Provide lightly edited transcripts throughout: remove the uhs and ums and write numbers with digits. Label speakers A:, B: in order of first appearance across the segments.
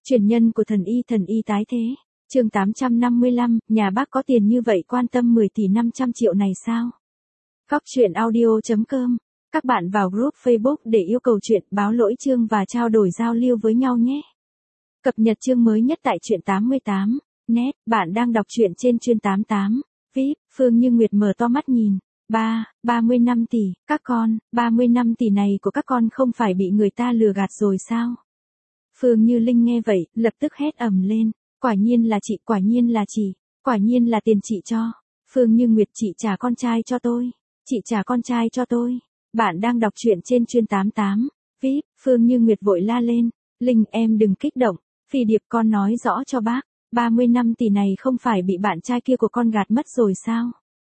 A: Truyền nhân của thần y tái thế. Chương 855, nhà bác có tiền như vậy quan tâm 10 tỷ 500 triệu này sao? Góc truyện audio.com. Các bạn vào group Facebook để yêu cầu chuyện, báo lỗi chương và trao đổi giao lưu với nhau nhé. Cập nhật chương mới nhất tại truyện 88. Net, bạn đang đọc truyện trên chuyên 88. VIP, Phương Như Nguyệt mở to mắt nhìn. 35 tỷ, các con, 35 tỷ này của các con không phải bị người ta lừa gạt rồi sao? Phương Như Linh nghe vậy, lập tức hét ầm lên. Quả nhiên là chị, quả nhiên là chị, quả nhiên là tiền chị cho. Phương Như Nguyệt, chị trả con trai cho tôi. Chị trả con trai cho tôi. Bạn đang đọc truyện trên chuyên 88. VIP, Phương Như Nguyệt vội la lên. Linh, em đừng kích động. Phi Điệp, con nói rõ cho bác. 30 năm tỷ này không phải bị bạn trai kia của con gạt mất rồi sao?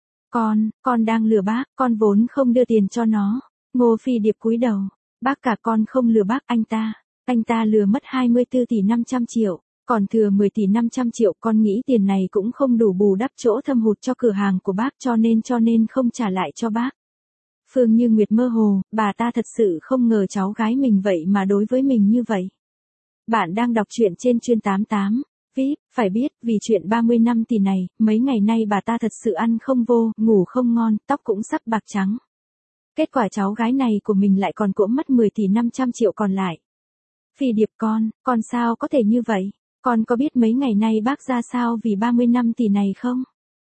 A: Con đang lừa bác, con vốn không đưa tiền cho nó. Ngô Phi Điệp cúi đầu. Bác cả, con không lừa bác, anh ta lừa mất 24 tỷ 500 triệu. Còn thừa 10 tỷ 500 triệu, con nghĩ tiền này cũng không đủ bù đắp chỗ thâm hụt cho cửa hàng của bác, cho nên không trả lại cho bác. Phương Như Nguyệt mơ hồ, bà ta thật sự không ngờ cháu gái mình vậy mà đối với mình như vậy. Bạn đang đọc truyện trên chuyên 88. VIP, phải biết, vì chuyện 30 năm tỷ này, mấy ngày nay bà ta thật sự ăn không vô, ngủ không ngon, tóc cũng sắp bạc trắng. Kết quả cháu gái này của mình lại còn cỗm mất 10 tỷ 500 triệu còn lại. Phi Điệp, con sao có thể như vậy? Con có biết mấy ngày nay bác ra sao vì 30 năm tỷ này không?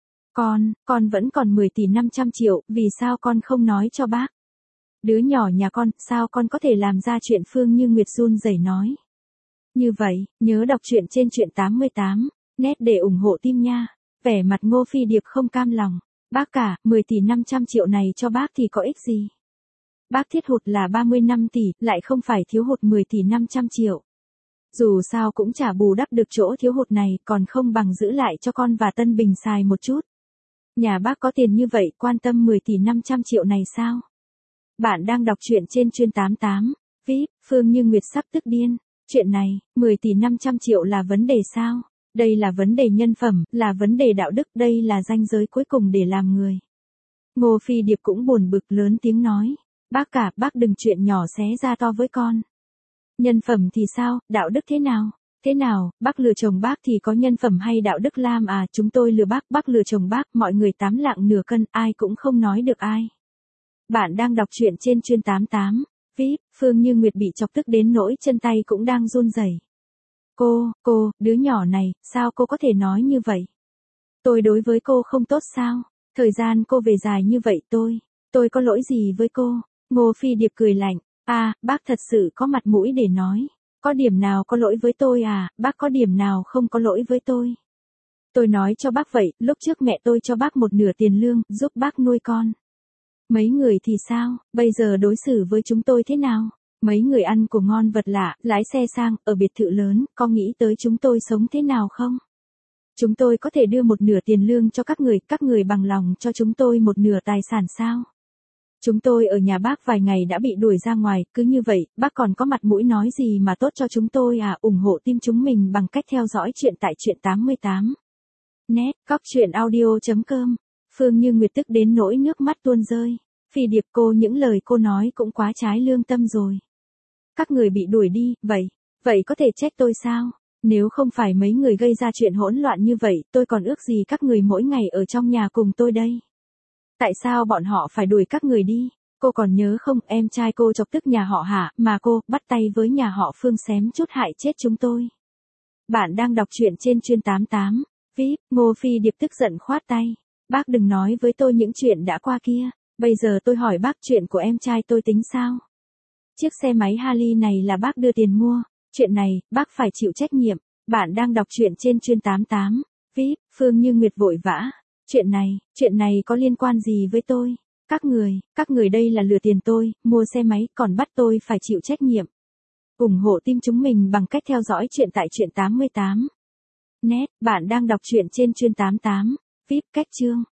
A: Con vẫn còn 10 tỷ 500 triệu, vì sao con không nói cho bác? Đứa nhỏ nhà con, sao con có thể làm ra chuyện? Phương Như Nguyệt run rẩy nói. Như vậy, nhớ đọc truyện trên truyện 88, net để ủng hộ team nha. Vẻ mặt Ngô Phi Điệp không cam lòng. Bác cả, 10 tỷ 500 triệu này cho bác thì có ích gì? Bác thiết hụt là 30 năm tỷ, lại không phải thiếu hụt 10 tỷ 500 triệu. Dù sao cũng chả bù đắp được chỗ thiếu hụt này, còn không bằng giữ lại cho con và Tân Bình xài một chút. Nhà bác có tiền như vậy, quan tâm 10 tỷ 500 triệu này sao? Bạn đang đọc truyện trên chuyên 88. VIP, Phương Như Nguyệt sắp tức điên. Chuyện này, 10 tỷ 500 triệu là vấn đề sao? Đây là vấn đề nhân phẩm, là vấn đề đạo đức, đây là ranh giới cuối cùng để làm người. Ngô Phi Điệp cũng buồn bực lớn tiếng nói. Bác cả, bác đừng chuyện nhỏ xé ra to với con. Nhân phẩm thì sao, đạo đức thế nào? Thế nào, bác lừa chồng bác thì có nhân phẩm hay đạo đức lam à? Chúng tôi lừa bác lừa chồng bác, mọi người 8 lạng nửa cân, ai cũng không nói được ai. Bạn đang đọc truyện trên chuyên 88. VIP, Phương Như Nguyệt bị chọc tức đến nỗi chân tay cũng đang run rẩy. Cô, đứa nhỏ này, sao cô có thể nói như vậy? Tôi đối với cô không tốt sao? Thời gian cô về dài như vậy tôi có lỗi gì với cô? Ngô Phi Điệp cười lạnh. Bác thật sự có mặt mũi để nói. Có điểm nào có lỗi với tôi à? Bác có điểm nào không có lỗi với tôi? Tôi nói cho bác vậy, lúc trước mẹ tôi cho bác một nửa tiền lương, giúp bác nuôi con. Mấy người thì sao, bây giờ đối xử với chúng tôi thế nào? Mấy người ăn của ngon vật lạ, lái xe sang, ở biệt thự lớn, có nghĩ tới chúng tôi sống thế nào không? Chúng tôi có thể đưa một nửa tiền lương cho các người bằng lòng cho chúng tôi một nửa tài sản sao? Chúng tôi ở nhà bác vài ngày đã bị đuổi ra ngoài, cứ như vậy, bác còn có mặt mũi nói gì mà tốt cho chúng tôi à? Ủng hộ team chúng mình bằng cách theo dõi chuyện tại truyện 88. Net, góc truyện audio.com. Phương Như Nguyệt tức đến nỗi nước mắt tuôn rơi. Phi Điệp, những lời cô nói cũng quá trái lương tâm rồi. Các người bị đuổi đi, vậy có thể trách tôi sao? Nếu không phải mấy người gây ra chuyện hỗn loạn như vậy, tôi còn ước gì các người mỗi ngày ở trong nhà cùng tôi đây? Tại sao bọn họ phải đuổi các người đi? Cô còn nhớ không, em trai cô chọc tức nhà họ Hạ, mà cô bắt tay với nhà họ Phương xém chút hại chết chúng tôi. Bạn đang đọc truyện trên chuyên 88. VIP, Ngô Phi Điệp tức giận khoát tay. Bác đừng nói với tôi những chuyện đã qua kia. Bây giờ tôi hỏi bác, chuyện của em trai tôi tính sao? Chiếc xe máy Harley này là bác đưa tiền mua. Chuyện này, bác phải chịu trách nhiệm. Bạn đang đọc truyện trên chuyên 88. VIP, Phương Như Nguyệt vội vã. Chuyện này có liên quan gì với tôi? Các người đây là lừa tiền tôi, mua xe máy, còn bắt tôi phải chịu trách nhiệm. Ủng hộ team chúng mình bằng cách theo dõi chuyện tại truyện 88. Net, bạn đang đọc truyện trên chuyên 88. VIP, cách chương.